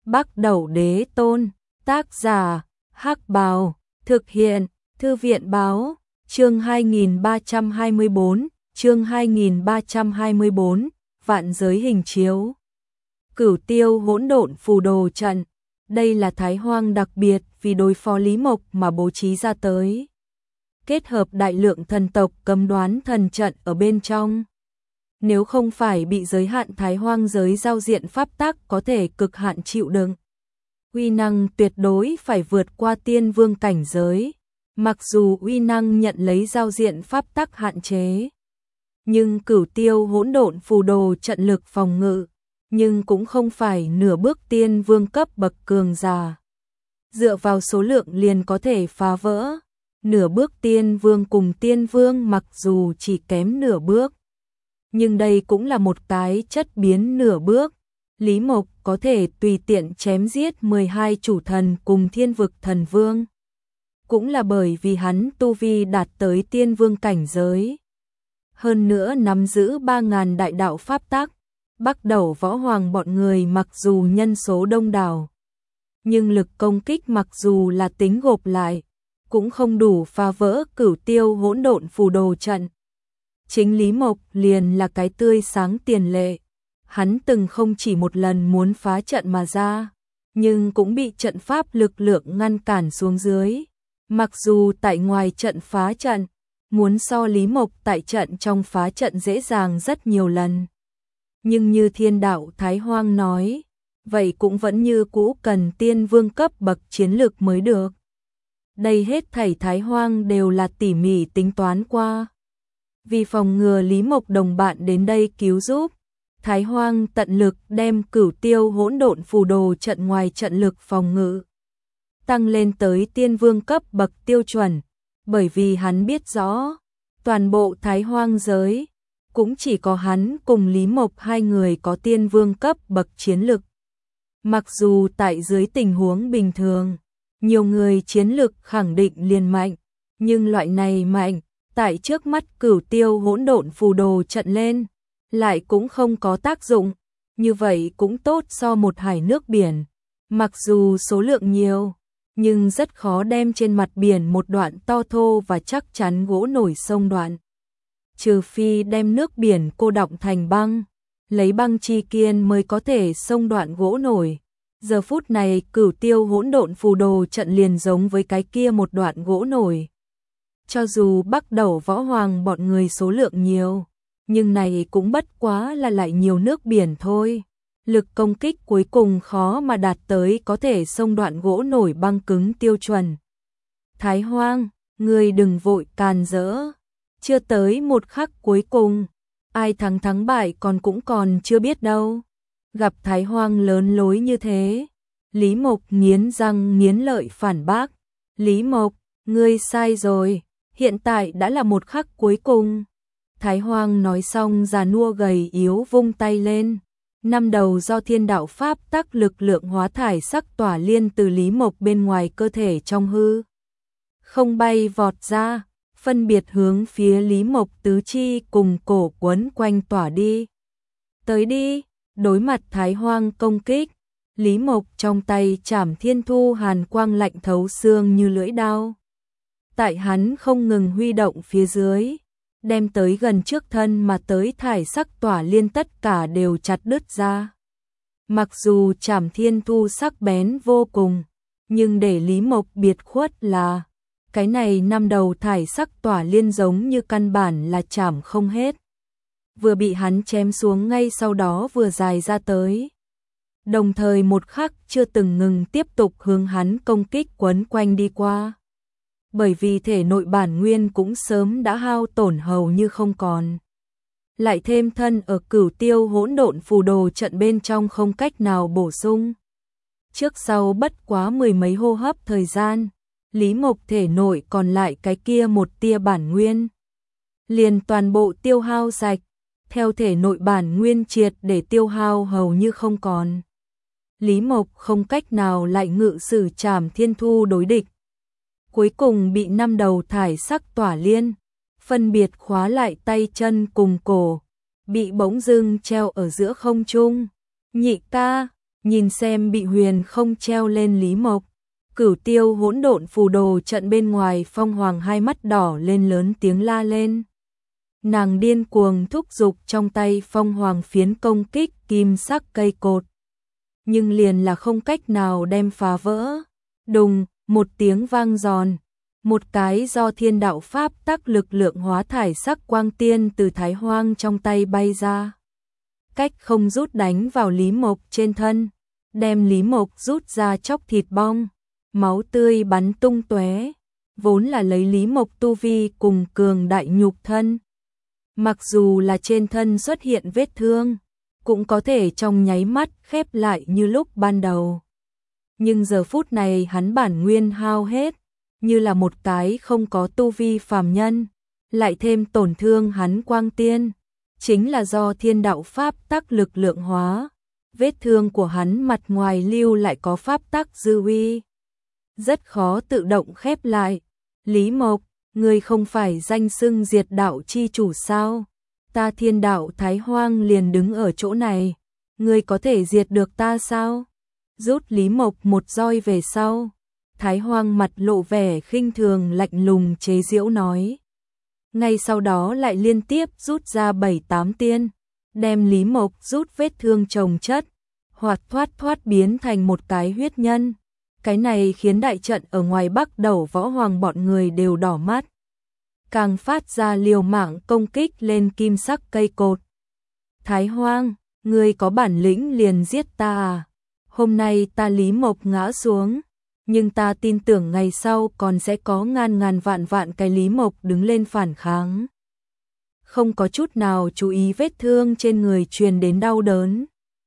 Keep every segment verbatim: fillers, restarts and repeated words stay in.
Bắc Đẩu Đế Tôn, tác giả, Hắc Bào, thực hiện, Thư viện báo, chương hai nghìn ba trăm hai mươi bốn, chương hai nghìn ba trăm hai mươi bốn, vạn giới hình chiếu. Cửu Tiêu Hỗn Độn Phù Đồ Trận, đây là Thái Hoang đặc biệt vì đối phó Lý Mộc mà bố trí ra tới. Kết hợp đại lượng thần tộc cấm đoán thần trận ở bên trong. Nếu không phải bị giới hạn Thái Hoang giới giao diện pháp tắc có thể cực hạn chịu đựng, uy năng tuyệt đối phải vượt qua tiên vương cảnh giới. Mặc dù uy năng nhận lấy giao diện pháp tắc hạn chế, nhưng Cửu Tiêu Hỗn Độn Phù Đồ trận lực phòng ngự, nhưng cũng không phải nửa bước tiên vương cấp bậc cường giả. Dựa vào số lượng liền có thể phá vỡ. Nửa bước tiên vương cùng tiên vương mặc dù chỉ kém nửa bước, nhưng đây cũng là một cái chất biến nửa bước. Lý Mộc có thể tùy tiện chém giết mười hai chủ thần cùng thiên vực thần vương, cũng là bởi vì hắn tu vi đạt tới tiên vương cảnh giới. Hơn nữa nắm giữ ba ngàn đại đạo pháp tắc. Bắc Đẩu Võ Hoàng bọn người mặc dù nhân số đông đảo, nhưng lực công kích mặc dù là tính gộp lại, cũng không đủ phá vỡ Cửu Tiêu Hỗn Độn Phù Đồ trận. Chính Lý Mộc liền là cái tươi sáng tiền lệ. Hắn từng không chỉ một lần muốn phá trận mà ra, nhưng cũng bị trận pháp lực lượng ngăn cản xuống dưới. Mặc dù tại ngoài trận phá trận, muốn so Lý Mộc tại trận trong phá trận dễ dàng rất nhiều lần. Nhưng như Thiên Đạo Thái Hoang nói, vậy cũng vẫn như cũ cần tiên vương cấp bậc chiến lược mới được. Đây hết thảy Thái Hoang đều là tỉ mỉ tính toán qua. Vì phòng ngừa Lý Mộc đồng bạn đến đây cứu giúp, Thái Hoang tận lực đem Cửu Tiêu Hỗn Độn Phù Đồ trận ngoài trận lực phòng ngự tăng lên tới tiên vương cấp bậc tiêu chuẩn, bởi vì hắn biết rõ, toàn bộ Thái Hoang giới cũng chỉ có hắn cùng Lý Mộc hai người có tiên vương cấp bậc chiến lực. Mặc dù tại dưới tình huống bình thường, nhiều người chiến lực khẳng định liền mạnh, nhưng loại này mạnh, tại trước mắt Cửu Tiêu Hỗn Độn Phù Đồ trận lên, lại cũng không có tác dụng. Như vậy cũng tốt so một hải nước biển. Mặc dù số lượng nhiều, nhưng rất khó đem trên mặt biển một đoạn to thô và chắc chắn gỗ nổi sông đoạn. Trừ phi đem nước biển cô đọng thành băng, lấy băng chi kiên mới có thể xông đoạn gỗ nổi. Giờ phút này Cửu Tiêu Hỗn Độn Phù Đồ trận liền giống với cái kia một đoạn gỗ nổi. Cho dù Bắc Đẩu Võ Hoàng bọn người số lượng nhiều, nhưng này cũng bất quá là lại nhiều nước biển thôi. Lực công kích cuối cùng khó mà đạt tới có thể xông đoạn gỗ nổi băng cứng tiêu chuẩn. Thái Hoang, ngươi đừng vội càn rỡ. Chưa tới một khắc cuối cùng, ai thắng thắng bại còn cũng còn chưa biết đâu. Gặp Thái Hoang lớn lối như thế, Lý Mộc nghiến răng nghiến lợi phản bác. Lý Mộc, ngươi sai rồi, hiện tại đã là một khắc cuối cùng. Thái Hoang nói xong già nua gầy yếu vung tay lên. Năm đầu do thiên đạo pháp tắc lực lượng hóa thải sắc tỏa liên từ Lý Mộc bên ngoài cơ thể trong hư không bay vọt ra, phân biệt hướng phía Lý Mộc tứ chi cùng cổ quấn quanh tỏa đi. Tới đi, đối mặt Thái Hoang công kích, Lý Mộc trong tay chảm thiên thu hàn quang lạnh thấu xương như lưỡi đao. Tại hắn không ngừng huy động phía dưới, đem tới gần trước thân mà tới thải sắc tỏa liên tất cả đều chặt đứt ra. Mặc dù chảm thiên thu sắc bén vô cùng, nhưng để Lý Mộc biệt khuất là, cái này năm đầu thải sắc tỏa liên giống như căn bản là chảm không hết. Vừa bị hắn chém xuống ngay sau đó vừa dài ra tới. Đồng thời một khắc chưa từng ngừng tiếp tục hướng hắn công kích quấn quanh đi qua. Bởi vì thể nội bản nguyên cũng sớm đã hao tổn hầu như không còn. Lại thêm thân ở Cửu Tiêu Hỗn Độn Phù Đồ trận bên trong không cách nào bổ sung. Trước sau bất quá mười mấy hô hấp thời gian, Lý Mộc thể nội còn lại cái kia một tia bản nguyên. Liền toàn bộ tiêu hao sạch, theo thể nội bản nguyên triệt để tiêu hao hầu như không còn. Lý Mộc không cách nào lại ngự sử trảm thiên thu đối địch. Cuối cùng bị năm đầu thải sắc tỏa liên, phân biệt khóa lại tay chân cùng cổ, bị bỗng dưng treo ở giữa không trung. Nhị ca, Nhìn xem bị huyền không treo lên Lý Mộc, Cửu Tiêu hỗn độn phù đồ trận bên ngoài Phong Hoàng hai mắt đỏ lên lớn tiếng la lên. Nàng điên cuồng thúc giục trong tay Phong Hoàng phiến công kích kim sắc cây cột. Nhưng liền là không cách nào đem phá vỡ. Đùng, một tiếng vang giòn. Một cái do thiên đạo pháp tắc lực lượng hóa thải sắc quang tiên từ Thái Hoang trong tay bay ra. Cách không rút đánh vào Lý Mộc trên thân. Đem Lý Mộc rút ra chóc thịt bong. Máu tươi bắn tung tóe. Vốn là lấy Lý Mộc tu vi cùng cường đại nhục thân. Mặc dù là trên thân xuất hiện vết thương, cũng có thể trong nháy mắt khép lại như lúc ban đầu. Nhưng giờ phút này hắn bản nguyên hao hết, như là một cái không có tu vi phàm nhân, lại thêm tổn thương hắn quang tiên, chính là do thiên đạo pháp tắc lực lượng hóa. Vết thương của hắn mặt ngoài lưu lại có pháp tắc dư uy, rất khó tự động khép lại. Lý Mộc, ngươi không phải danh xưng diệt đạo chi chủ sao? Ta thiên đạo Thái Hoang liền đứng ở chỗ này, ngươi có thể diệt được ta sao? Rút Lý Mộc một roi về sau, Thái Hoang mặt lộ vẻ khinh thường lạnh lùng chế giễu nói. Ngay sau đó lại liên tiếp rút ra bảy tám tiên, đem Lý Mộc rút vết thương chồng chất, hoặc thoát thoát biến thành một cái huyết nhân. Cái này khiến đại trận ở ngoài Bắc Đầu Võ Hoàng bọn người đều đỏ mắt. Càng phát ra liều mạng công kích lên kim sắc cây cột. Thái Hoang, ngươi có bản lĩnh liền giết ta à? Hôm nay ta Lý Mộc ngã xuống, nhưng ta tin tưởng ngày sau còn sẽ có ngàn ngàn vạn vạn cái Lý Mộc đứng lên phản kháng. Không có chút nào chú ý vết thương trên người truyền đến đau đớn.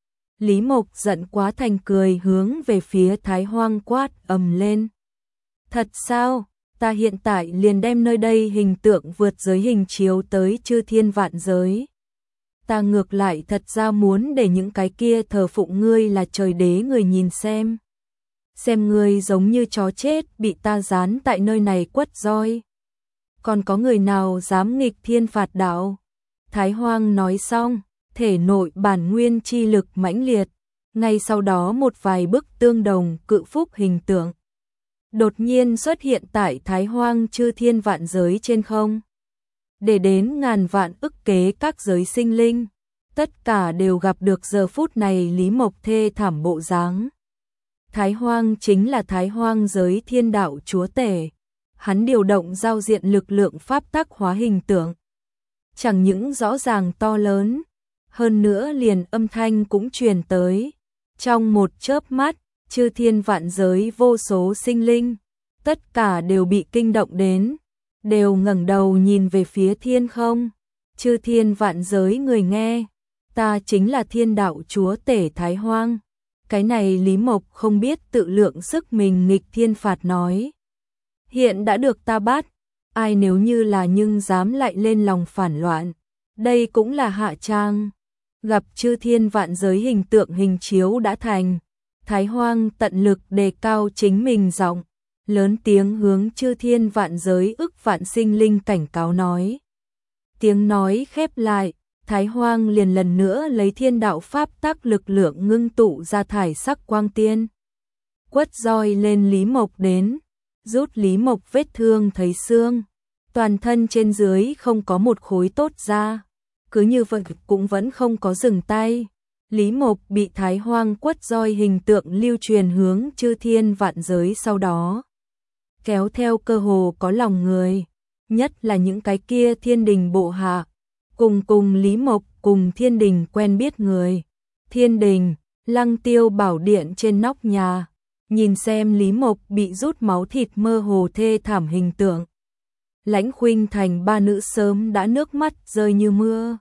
Lý Mộc giận quá thành cười hướng về phía Thái Hoang quát ầm lên. Thật sao? Ta hiện tại liền đem nơi đây hình tượng vượt giới hình chiếu tới chư thiên vạn giới. Ta ngược lại thật ra muốn để những cái kia thờ phụng ngươi là trời đế người nhìn xem. Xem ngươi giống như chó chết bị ta dán tại nơi này quất roi. Còn có người nào dám nghịch thiên phạt đạo? Thái Hoang nói xong, thể nội bản nguyên chi lực mãnh liệt. Ngay sau đó một vài bức tương đồng cự phúc hình tượng đột nhiên xuất hiện tại Thái Hoang chư thiên vạn giới trên không. Để đến ngàn vạn ức kế các giới sinh linh, tất cả đều gặp được giờ phút này Lý Mộc thê thảm bộ dáng. Thái Hoang chính là Thái Hoang giới thiên đạo chúa tể. Hắn điều động giao diện lực lượng pháp tắc hóa hình tượng. Chẳng những rõ ràng to lớn, hơn nữa liền âm thanh cũng truyền tới. Trong một chớp mắt, chư thiên vạn giới vô số sinh linh, tất cả đều bị kinh động đến, đều ngẩng đầu nhìn về phía thiên không. Chư thiên vạn giới người nghe, ta chính là thiên đạo chúa tể Thái Hoang. Cái này Lý Mộc không biết tự lượng sức mình nghịch thiên phạt nói. Hiện đã được ta bắt, ai nếu như là nhưng dám lại lên lòng phản loạn, đây cũng là hạ trang. Gặp chư thiên vạn giới hình tượng hình chiếu đã thành, Thái Hoang tận lực đề cao chính mình giọng, lớn tiếng hướng chư thiên vạn giới ức vạn sinh linh cảnh cáo nói. Tiếng nói khép lại, Thái Hoang liền lần nữa lấy thiên đạo pháp tắc lực lượng ngưng tụ ra thải sắc quang tiên. Quất roi lên Lý Mộc đến, rút Lý Mộc vết thương thấy xương, toàn thân trên dưới không có một khối tốt ra. Cứ như vậy cũng vẫn không có dừng tay. Lý Mộc bị Thái Hoang quất roi hình tượng lưu truyền hướng chư thiên vạn giới sau đó. Kéo theo cơ hồ có lòng người, nhất là những cái kia thiên đình bộ hạ. Cùng cùng Lý Mộc cùng thiên đình quen biết người. Thiên đình, Lăng Tiêu bảo điện trên nóc nhà. Nhìn xem Lý Mộc bị rút máu thịt mơ hồ thê thảm hình tượng. Lãnh Khuynh Thành ba nữ sớm đã nước mắt rơi như mưa.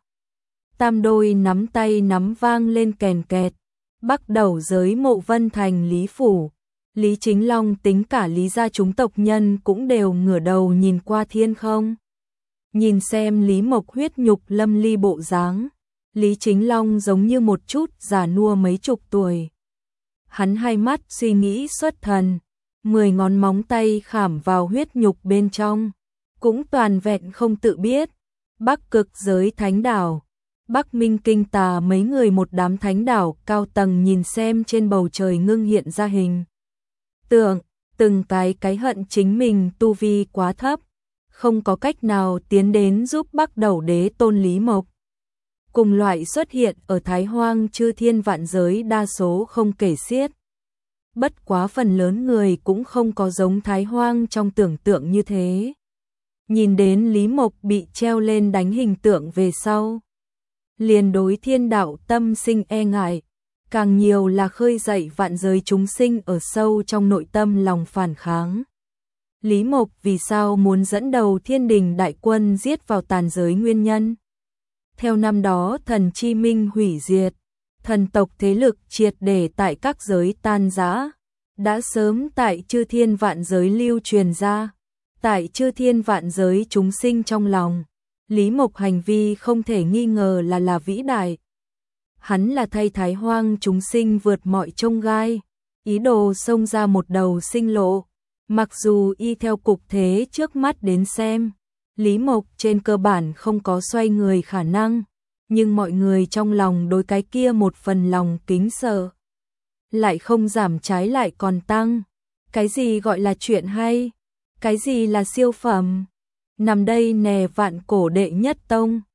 Tam đôi nắm tay nắm vang lên kèn kẹt. Bắc Đầu giới Mộ Vân Thành Lý Phủ, Lý Chính Long tính cả Lý gia chúng tộc nhân cũng đều ngửa đầu nhìn qua thiên không. Nhìn xem Lý Mộc huyết nhục lâm ly bộ dáng, Lý Chính Long giống như một chút già nua mấy chục tuổi. Hắn hai mắt suy nghĩ xuất thần, mười ngón móng tay khảm vào huyết nhục bên trong, cũng toàn vẹn không tự biết. Bắc Cực giới Thánh Đảo, Bắc Minh Kinh Tà mấy người một đám thánh đảo cao tầng nhìn xem trên bầu trời ngưng hiện ra hình tượng, từng cái cái hận chính mình tu vi quá thấp, không có cách nào tiến đến giúp Bắc Đẩu Đế Tôn Lý Mộc. Cùng loại xuất hiện ở Thái Hoang chư thiên vạn giới đa số không kể xiết. Bất quá phần lớn người cũng không có giống Thái Hoang trong tưởng tượng như thế. Nhìn đến Lý Mộc bị treo lên đánh hình tượng về sau, liền đối thiên đạo tâm sinh e ngại, càng nhiều là khơi dậy vạn giới chúng sinh ở sâu trong nội tâm lòng phản kháng. Lý Mộc vì sao muốn dẫn đầu thiên đình đại quân giết vào tàn giới nguyên nhân? Theo năm đó thần chi minh hủy diệt, thần tộc thế lực triệt để tại các giới tan rã, đã sớm tại chư thiên vạn giới lưu truyền ra, tại chư thiên vạn giới chúng sinh trong lòng. Lý Mộc hành vi không thể nghi ngờ là là vĩ đại. Hắn là thay Thái Hoang chúng sinh vượt mọi chông gai, ý đồ xông ra một đầu sinh lộ. Mặc dù y theo cục thế trước mắt đến xem, Lý Mộc trên cơ bản không có xoay người khả năng, nhưng mọi người trong lòng đối cái kia một phần lòng kính sợ lại không giảm, trái lại còn tăng. Cái gì gọi là chuyện hay? Cái gì là siêu phẩm? Nằm đây nè vạn cổ đệ nhất tông,